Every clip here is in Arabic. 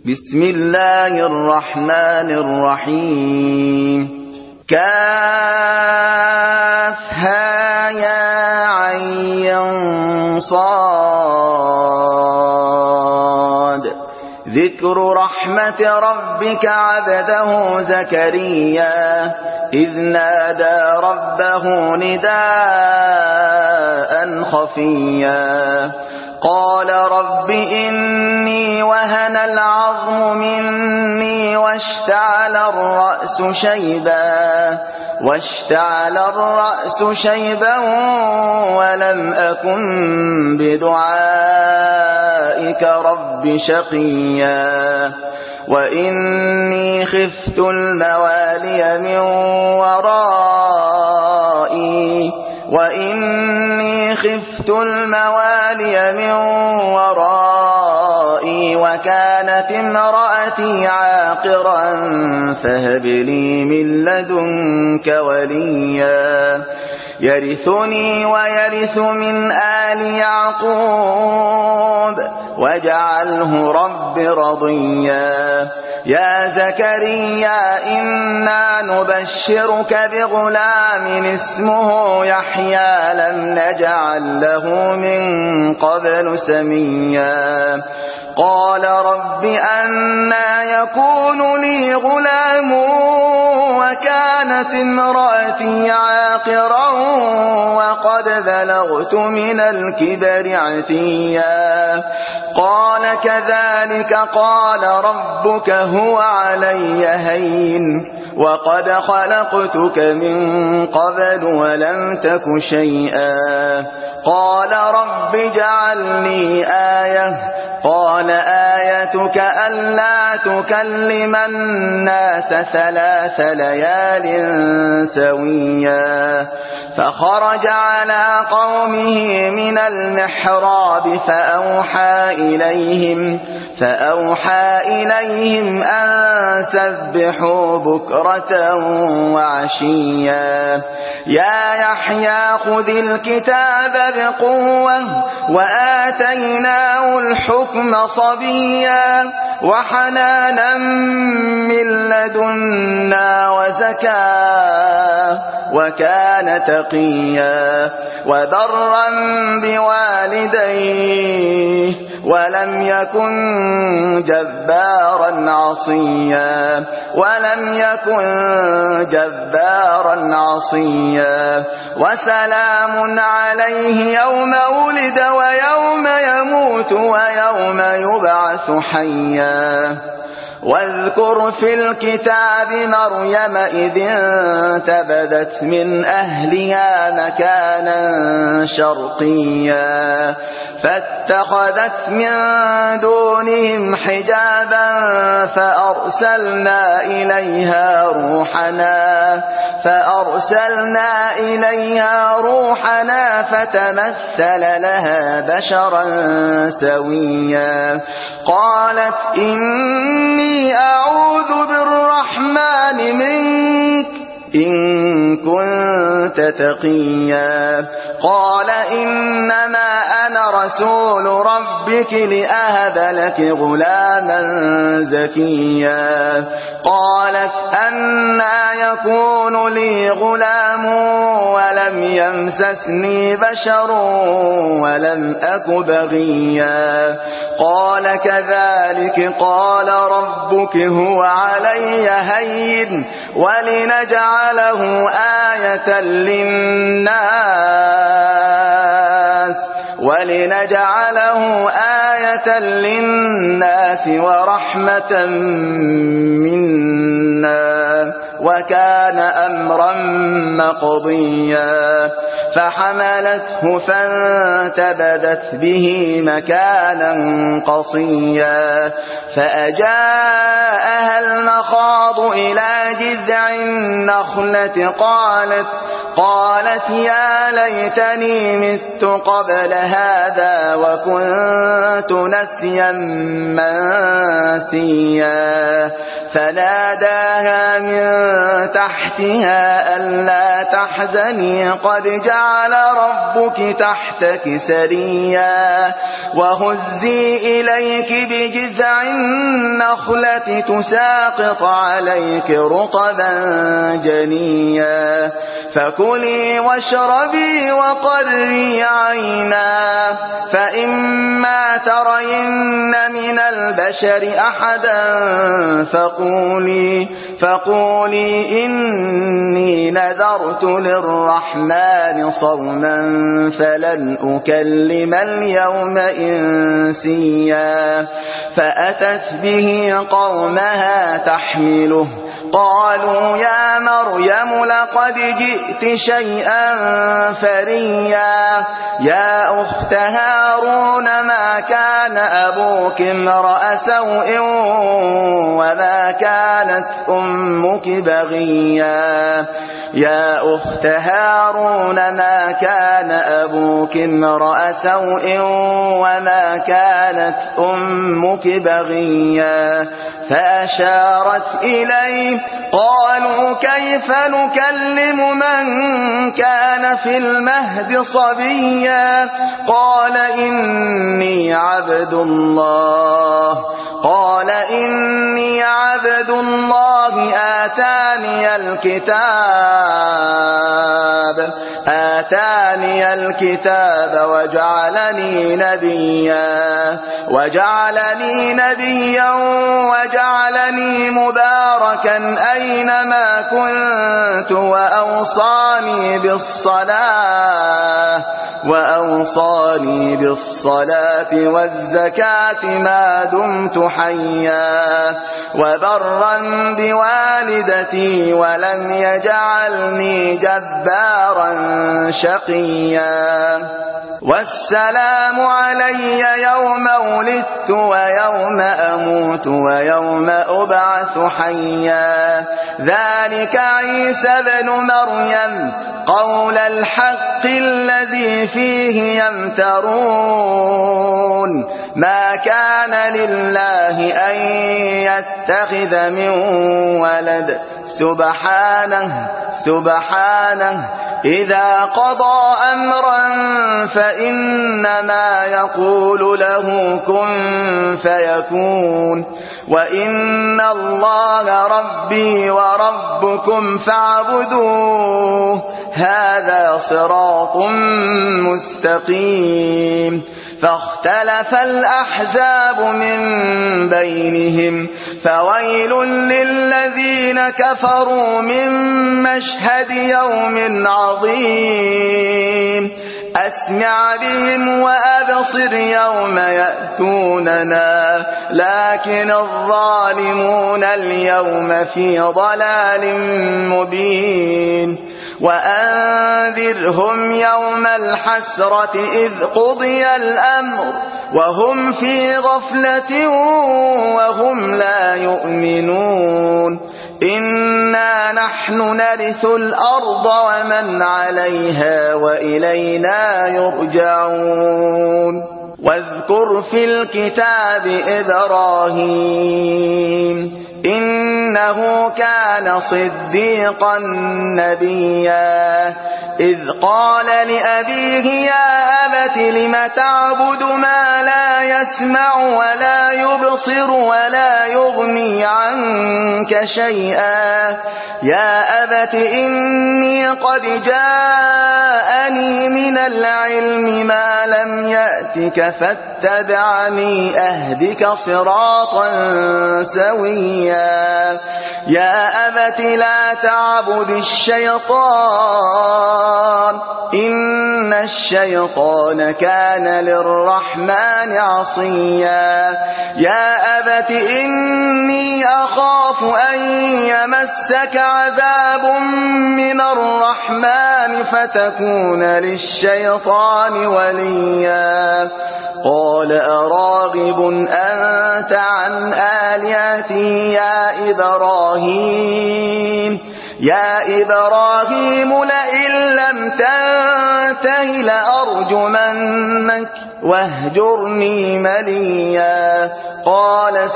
بسم الله الرحمن الرحيم كافها يا عين صاد ذكر رحمة ربك عبده زكريا إذ نادى ربه نداء خفيا قال رب إني وهن العظم مني واشتعل الرأس شيبا ولم أكن بدعائك رب شقيا وإني خفت الموالي من ورائي وكانت امرأتي عاقرا فهب لي من لدنك وليا يرثني ويرث من آل يعقوب واجعله رب رضيا يا زكريا إنا نبشرك بغلام اسمه يحيى لم نجعل له من قبل سميا قال رب أنى يكون لي غلام وكانت امرأتي عاقرا وقد بلغت من الكبر عتيا قال كذلك قال ربك هو علي هين وقد خلقتك من قبل ولم تك شيئا قال رب اجعلني آية قال آيتك ألا تكلم الناس 3 ليال سويا فخرج على قومه من المحراب فأوحى إليهم أن سبحوا بكرة وعشيا يا يحيى خذ الكتاب بقوة وآتيناه الحكم صبيا وحنانا من لدنا وزكاة وكان تقيا وبرا بوالديه ولم يكن جبارا عصيا وسلام عليه يوم ولد ويوم يموت ويوم يبعث حيا واذكر في الكتاب مريم إذ انتبذت من أهلها مكانا شرقيا فاتخذت من دونهم حجابا فأرسلنا إليها روحنا فتمثل لها بشرا سويا قالت إني أعوذ بالرحمن منك إن كنت تقيا قال إنما أنا رسول ربك لأهب لك غلاما زكيا قالت أنى يكون لي غلام ولم يمسسني بشر ولم أك بغيا قال كذلك قال ربك هو علي هين ولنجعله آية للناس ورحمة منا وكان أمرا مقضيا فحملته فانتبذت به مكانا قصيا فأجاءها المخاض إلى جذع النخلة قالت يا ليتني مت قبل هذا وكنت نسيا منسيا فناداها من تحتها ألا تحزني قد جعل ربك تحتك سريا وهزي إليك بجذع النخلة تساقط عليك رطبا جنيا فكلي واشربي وقري عينا فإما ترين من البشر أحدا فقولي إني نذرت للرحمن صوما فلن أكلم اليوم إنسيا فأتت به قومها تحمله قالوا يا مريم لقد جئت شيئا فريا يا أخت هارون ما كان أبوك امرأ سوء وما كانت أمك بغيا يا أخت هارون ما كان أبوك امرأ سوء وما كانت أمك بغيا فأشارت إليه قالوا كيف نكلم من كان في المهد صبيا قال إني عبد الله آتاني الكتاب وجعلني نبيا وجعلني مباركا أينما كنت وأوصاني بالصلاة والزكاة ما دمت حيا وبرا بوالدتي ولم يجعلني جبارا شقيا والسلام علي يوم ولدت ويوم أموت ويوم أبعث حيا ذلك عيسى بن مريم قول الحق الذي فيه يمترون ما كان لله أن يتخذ من ولد سبحانه إذا قضى أمرا فإنما يقول له كن فيكون وإن الله ربي وربكم فاعبدوه هذا صراط مستقيم فاختلف الأحزاب من بينهم فويل للذين كفروا من مشهد يوم عظيم أسمع بهم وأبصر يوم يأتوننا لكن الظالمون اليوم في ضلال مبين وأنذرهم يوم الحسرة إذ قضي الأمر وهم في غفلة وهم لا يؤمنون إنا نحن نرث الأرض ومن عليها وإلينا يرجعون واذكر في الكتاب إبراهيم إنه كان صديقا نبيا إذ قال لأبيه يا أبت لم تعبد ما لا يسمع ولا يبصر ولا يغني عنك شيئا يا أبت إني قد جاءني من العلم ما لم يأتك فاتبعني أهدك صراطا سويا يا أبت لا تعبد الشيطان إن الشيطان كان للرحمن عصيا يا أبت إني أخاف أن يمسك عذاب من الرحمن فتكون للشيطان وليا قال أراغب أنت عن آلهتي يا إبراهيم يا إبراهيم لئن لم تنته لأرجمنك واهجرني مليا قال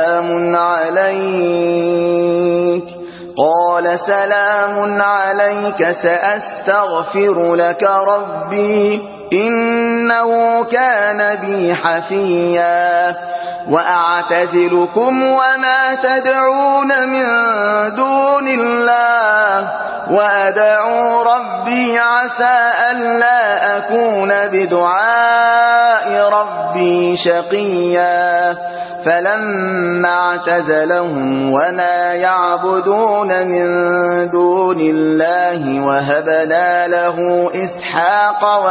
سلام عليك سأستغفر لك ربي إنه كان بي حفيا وأعتزلكم وما تدعون من دون الله وأدعو ربي عسى ألا أكون بدعاء ربي شقيا فلما اعتزلهم وما يعبدون من دون الله وهبنا له إسحاق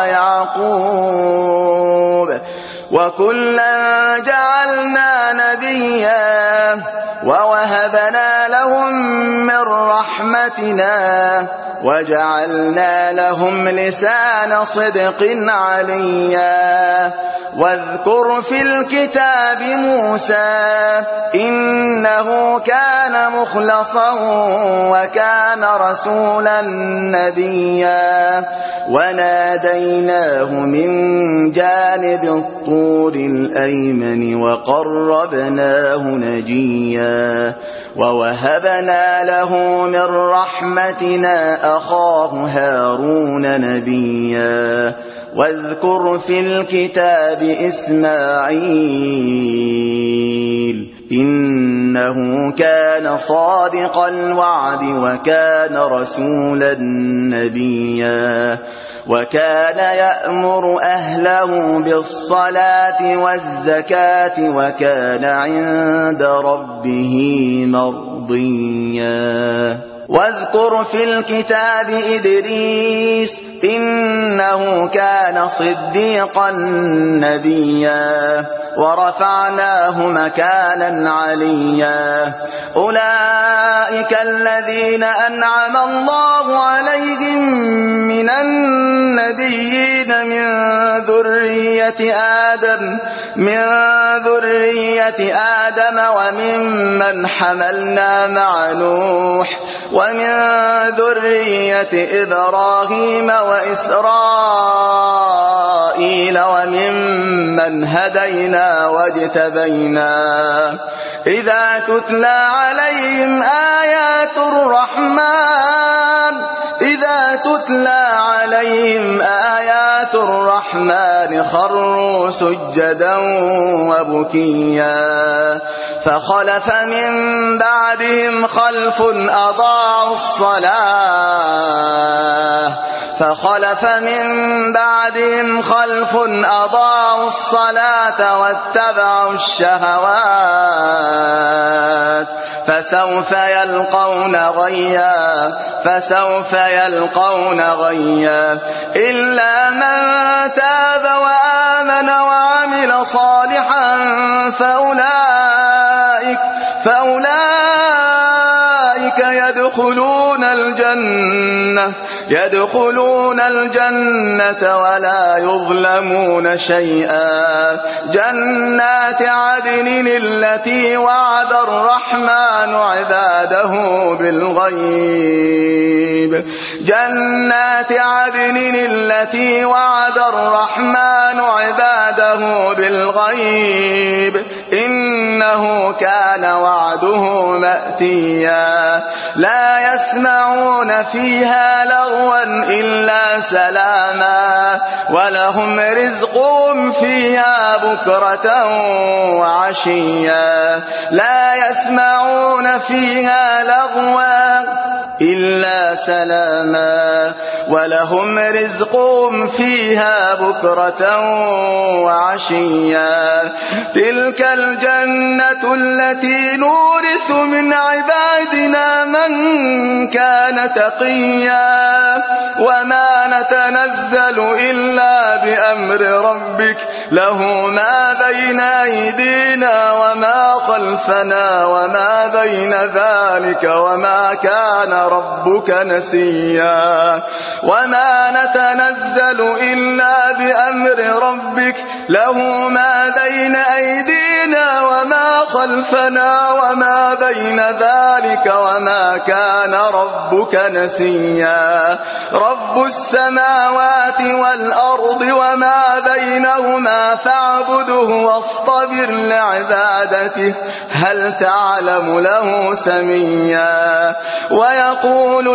ويعقوب وكلا جعلنا نبيا ووهبنا لهم من رحمتنا وجعلنا لهم لسان صدق عليا واذكر في الكتاب موسى إنه كان مخلصا وكان رسولا نبيا وناديناه من جانب الطور الأيمن وقربناه نجيا ووهبنا له من رحمتنا أخاه هارون نبيا واذكر في الكتاب إسماعيل إنه كان صادق الوعد وكان رسولا نبيا وكان يأمر أهله بالصلاة والزكاة وكان عند ربه مرضيا واذكر في الكتاب إدريس إنه كان صديقا نبيا ورفعناه مكانا عليا أولئك الذين أنعم الله عليهم من النبيين من ذرية آدم وممن حملنا مع نوح ومن ذرية إبراهيم وإسرائيل وممن هدينا واجتبينا إذا تتلى عليهم آيات الرحمن خروا سجدا وبكيا فخلف من بعدهم خلف أضاعوا الصلاة واتبعوا الشهوات فسوف يلقون غيا إلا من تاب وآمن وعمل صالحا فأولئك يدخلون الجنة ولا يظلمون شيئا جنات عدن التي وعد الرحمن عباده بالغيب إنه كان وعده مأتيا لا يسمعون فيها لغوا إلا سلاما ولهم رزقهم فيها بكرة وعشيا لا يسمعون فيها لغوا إلا سلاما ولهم رزقهم فيها بكرة وعشيا تلك الجنة التي نورث من عبادنا من كان تقيا وما نتنزل إلا بأمر ربك له ما بين أيدينا وما خلفنا وما بين ذلك وما كان ربك نسيا وما نتنزل إلا بأمر ربك له ما بين أيدينا وما خلفنا وما بين ذلك وما كان ربك نسيا رب السماوات والأرض وما بينهما فاعبده واصطبر لعبادته هل تعلم له سميا ويقول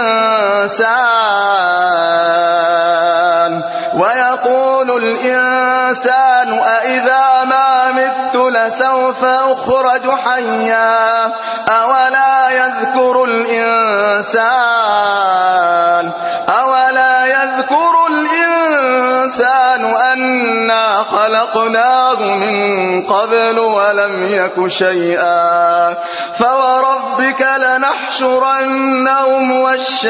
الإنسان أإذا ما مت لسوف أخرج حيا أولا يذكر الإنسان أنا خلقناه من قبل ولم يك شيئا فوربك لنحشرنهم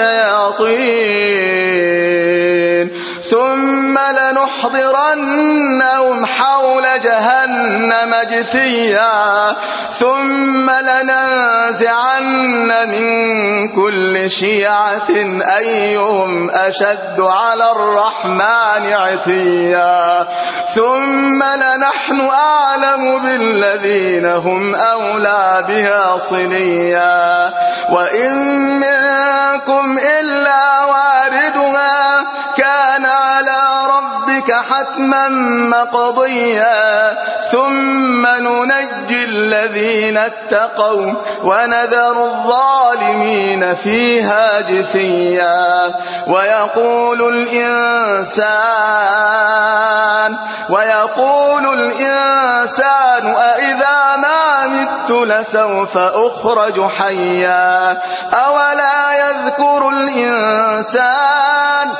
والشياطين ثم لنحضرنهم حول جهنم جثيا ثم لننزعن من كل شيعة أيهم أشد على الرحمن عتيا ثم لنحن أعلم بالذين هم أولى بها صليا وإن منكم إلا واردها كان على ربك حتما مقضيا ثم ننجي الذين اتقوا ونذر الظالمين فيها جثيا ويقول الإنسان أإذا ما مت لسوف أخرج حيا أولا يذكر الإنسان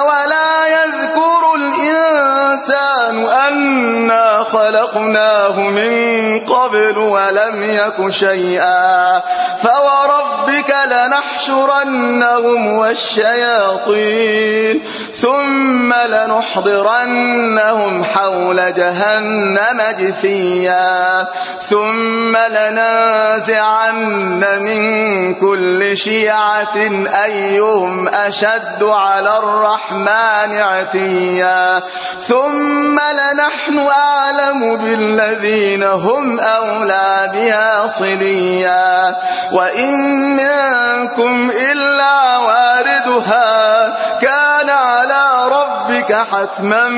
أنا خلقناه من قبل ولم يك شيئا فوربك لنحشرنهم والشياطين ثم لنحضرنهم حول جهنم جثيا ثم لننزعن من كل شيعة أيهم أشد على الرحمن عتيا ثم لنحن أعلم بالذين هم أولى بها صليا وإن منكم إلا واردها كان على ربك حتما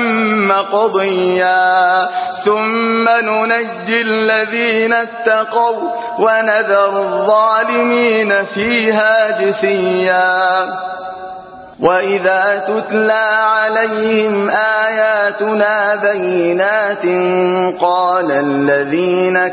مقضيا ثم ننجي الذين اتقوا ونذر الظالمين فيها جثيا وإذا تتلى عليهم آياتنا بينات قال الذين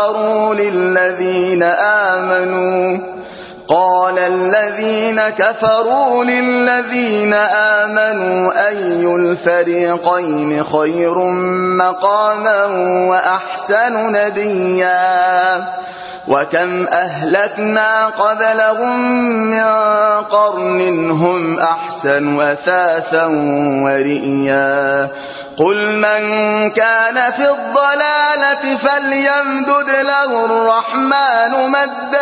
كفروا للذين آمنوا أي الفريقين خير مقاما وأحسن نديا وكم أهلكنا قبلهم من قرن هم أحسن أثاثا ورئيا قل من كان في الضلالة فليمدد له الرحمن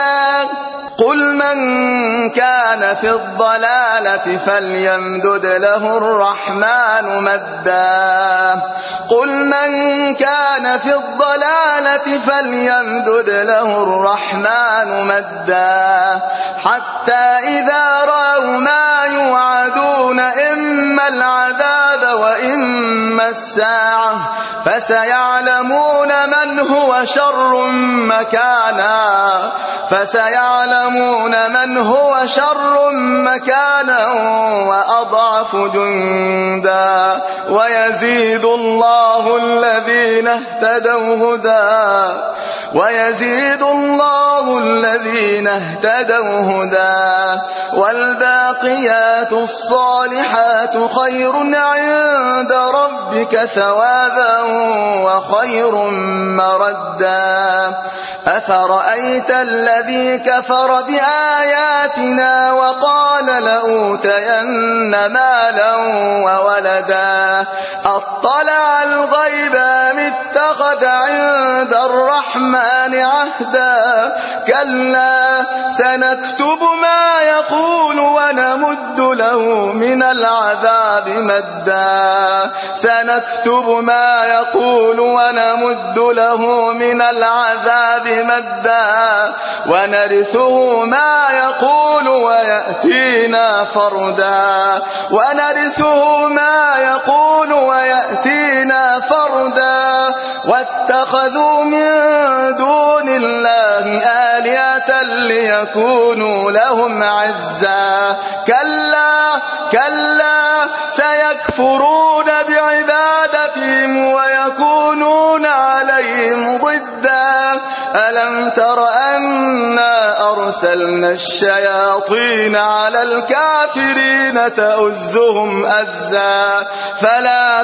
مدا حتى إذا رأوا ما يوعدون إما العذاب وإما الساعة فسيعلمون من هو شر مكانا وأضعف جندا ويزيد الله الذين اهتدوا هدى والباقيات الصالحات خير عند ربك ثوابا وخير مردا أفرأيت الذي كفر بآياتنا وقال لأوتين مالا وولدا أطلع الغيب أم اتخذ عند الرحمن عهدا كلا كلا سنكتب ما يقول ونمد له من العذاب مدا سنكتب ما يقول ونمد له من العذاب مدا ونرثه ما يقول ويأتينا فردا ونرثه ما يقول ويأتينا فردا واتخذوا من دون الله آلهة ليكونوا لهم عزا كلا سيكفرون بعبادتهم ويكونون عليهم ضدا ألم تر أنا أرسلنا الشياطين على الكافرين تؤزهم أزا فلا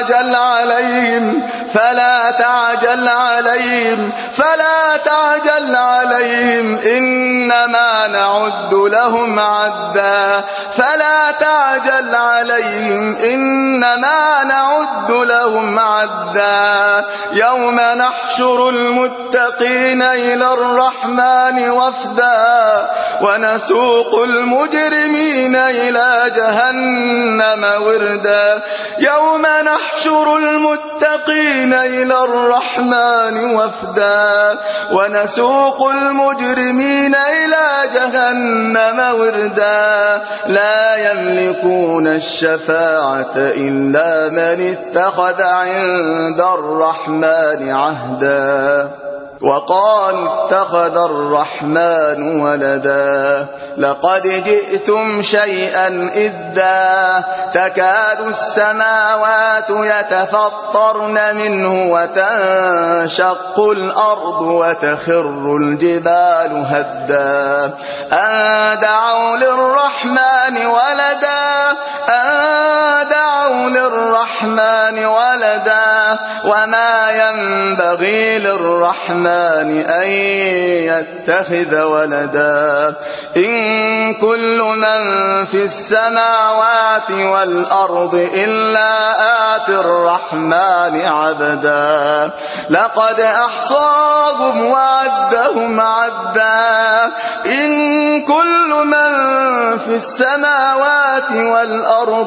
تعجل عليهم إنما نعد لهم عدا يوم نحشر المتقين إلى الرحمن وفدا ونسوق المجرمين إلى جهنم وردا يوم نحشر المتقين إلى الرحمن وفدا ونسوق المجرمين إلى جهنم وردا لا يملكون الشفاعة إلا من اتخذ عند الرحمن عهدا وقالوا اتخذ الرحمن ولدا لقد جئتم شيئا إدا تكاد السماوات يتفطرن منه وتنشق الأرض وتخر الجبال هدا أن دعوا للرحمن ولدا وما ينبغي للرحمن أن يتخذ ولدا إن كل من في السماوات والأرض إلا آتي الرحمن عبدا لقد أحصاهم وعدهم عدا إن كل من في السماوات والأرض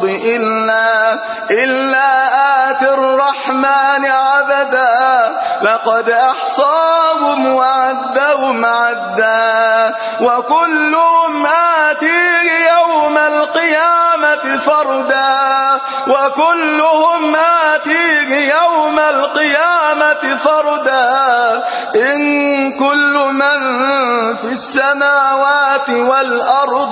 إلا آتي الرحمن عبدا لقد أحصاهم وعدهم عدا وكلهم آتيه يوم القيامة فردا إن كل من في السماوات والأرض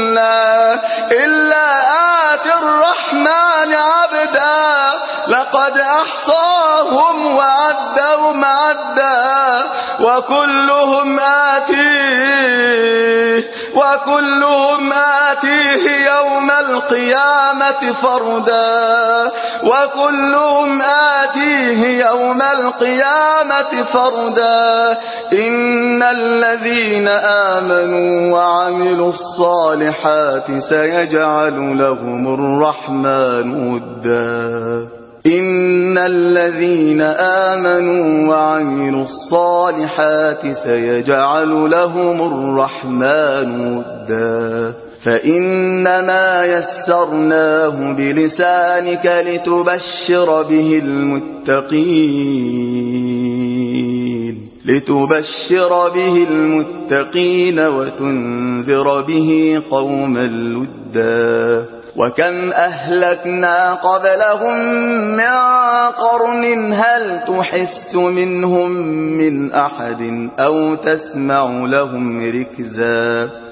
إلا آتي الرحمن عبدا لقد أحصاهم وعدهم عدا وكلهم آتيه يوم القيامة فردا إن الذين آمنوا وعملوا الصالحات سيجعل لهم الرحمن ودا إن الذين آمنوا وعملوا الصالحات سيجعل لهم الرحمن ودا فإنما يسرناه بلسانك لتبشر به المتقين وتنذر به قوما لدا وكم أهلكنا قبلهم من قرن هل تحس منهم من أحد أو تسمع لهم ركزا